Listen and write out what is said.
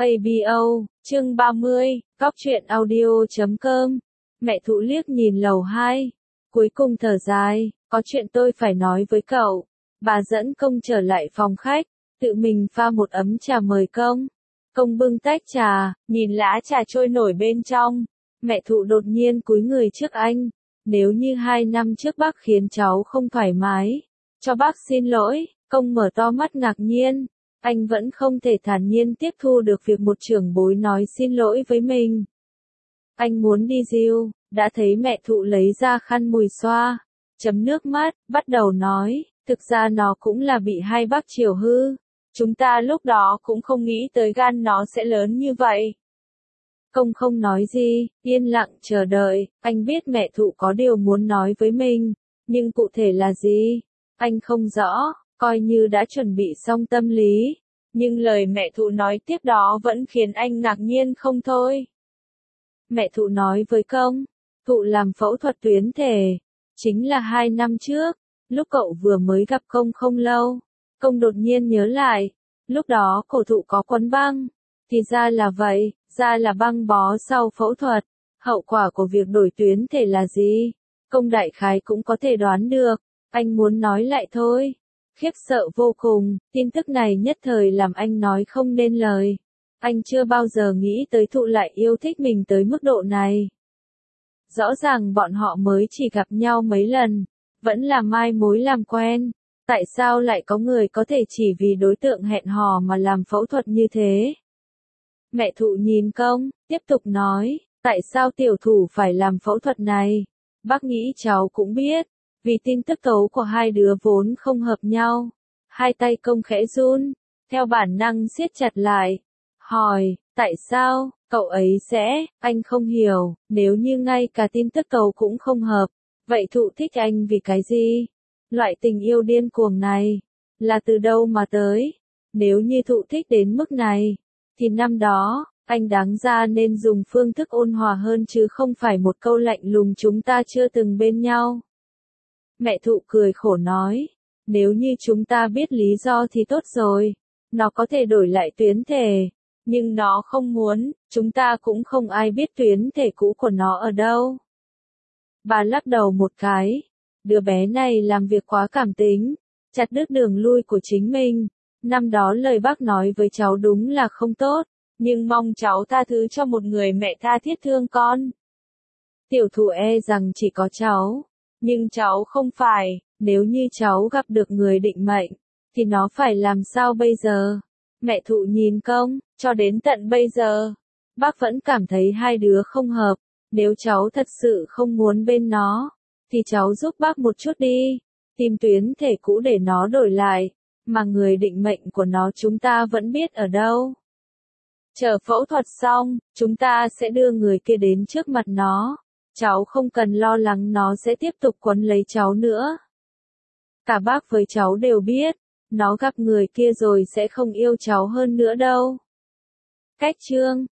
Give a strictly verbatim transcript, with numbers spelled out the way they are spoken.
a bê o, chương ba mươi, góc truyện audio chấm com. Mẹ Thụ liếc nhìn lầu hai, cuối cùng thở dài, có chuyện tôi phải nói với cậu. Bà dẫn Công trở lại phòng khách, tự mình pha một ấm trà mời Công. Công bưng tách trà, nhìn lá trà trôi nổi bên trong. Mẹ Thụ đột nhiên cúi người trước anh. Nếu như hai năm trước bác khiến cháu không thoải mái, cho bác xin lỗi. Công mở to mắt ngạc nhiên. Anh vẫn không thể thản nhiên tiếp thu được việc một trưởng bối nói xin lỗi với mình. Anh muốn đi giêu, đã thấy mẹ Thụ lấy ra khăn mùi xoa, chấm nước mắt, bắt đầu nói, thực ra nó cũng là bị hai bác chiều hư. Chúng ta lúc đó cũng không nghĩ tới gan nó sẽ lớn như vậy. Công không nói gì, yên lặng chờ đợi, anh biết mẹ Thụ có điều muốn nói với mình, nhưng cụ thể là gì? Anh không rõ, coi như đã chuẩn bị xong tâm lý. Nhưng lời mẹ Thụ nói tiếp đó vẫn khiến anh ngạc nhiên không thôi. Mẹ Thụ nói với Công, Thụ làm phẫu thuật tuyến thể, chính là hai năm trước, lúc cậu vừa mới gặp Công không lâu. Công đột nhiên nhớ lại, lúc đó cổ Thụ có quấn băng, thì ra là vậy, ra là băng bó sau phẫu thuật. Hậu quả của việc đổi tuyến thể là gì? Công đại khái cũng có thể đoán được, anh muốn nói lại thôi. Khiếp sợ vô cùng, tin tức này nhất thời làm anh nói không nên lời. Anh chưa bao giờ nghĩ tới Thụ lại yêu thích mình tới mức độ này. Rõ ràng bọn họ mới chỉ gặp nhau mấy lần, vẫn là mai mối làm quen. Tại sao lại có người có thể chỉ vì đối tượng hẹn hò mà làm phẫu thuật như thế? Mẹ Thụ nhìn Công, tiếp tục nói, tại sao tiểu thủ phải làm phẫu thuật này? Bác nghĩ cháu cũng biết, vì tin tức tấu của hai đứa vốn không hợp nhau. Hai tay Công khẽ run, theo bản năng siết chặt lại. Hỏi, tại sao, cậu ấy sẽ, anh không hiểu, nếu như ngay cả tin tức tấu cũng không hợp, vậy Thụ thích anh vì cái gì? Loại tình yêu điên cuồng này, là từ đâu mà tới? Nếu như Thụ thích đến mức này, thì năm đó, anh đáng ra nên dùng phương thức ôn hòa hơn chứ không phải một câu lạnh lùng chúng ta chưa từng bên nhau. Mẹ Thụ cười khổ nói, nếu như chúng ta biết lý do thì tốt rồi, nó có thể đổi lại tuyến thể, nhưng nó không muốn, chúng ta cũng không ai biết tuyến thể cũ của nó ở đâu. Bà lắc đầu một cái, đứa bé này làm việc quá cảm tính, chặt đứt đường lui của chính mình. Năm đó lời bác nói với cháu đúng là không tốt, nhưng mong cháu tha thứ cho một người mẹ tha thiết thương con. Tiểu Thụ e rằng chỉ có cháu, nhưng cháu không phải, nếu như cháu gặp được người định mệnh, thì nó phải làm sao bây giờ? Mẹ Thụ nhìn Công, cho đến tận bây giờ, bác vẫn cảm thấy hai đứa không hợp, nếu cháu thật sự không muốn bên nó, thì cháu giúp bác một chút đi, tìm tuyến thể cũ để nó đổi lại, mà người định mệnh của nó chúng ta vẫn biết ở đâu. Chờ phẫu thuật xong, chúng ta sẽ đưa người kia đến trước mặt nó, cháu không cần lo lắng nó sẽ tiếp tục quấn lấy cháu nữa. Cả bác với cháu đều biết, nó gặp người kia rồi sẽ không yêu cháu hơn nữa đâu. Cách chương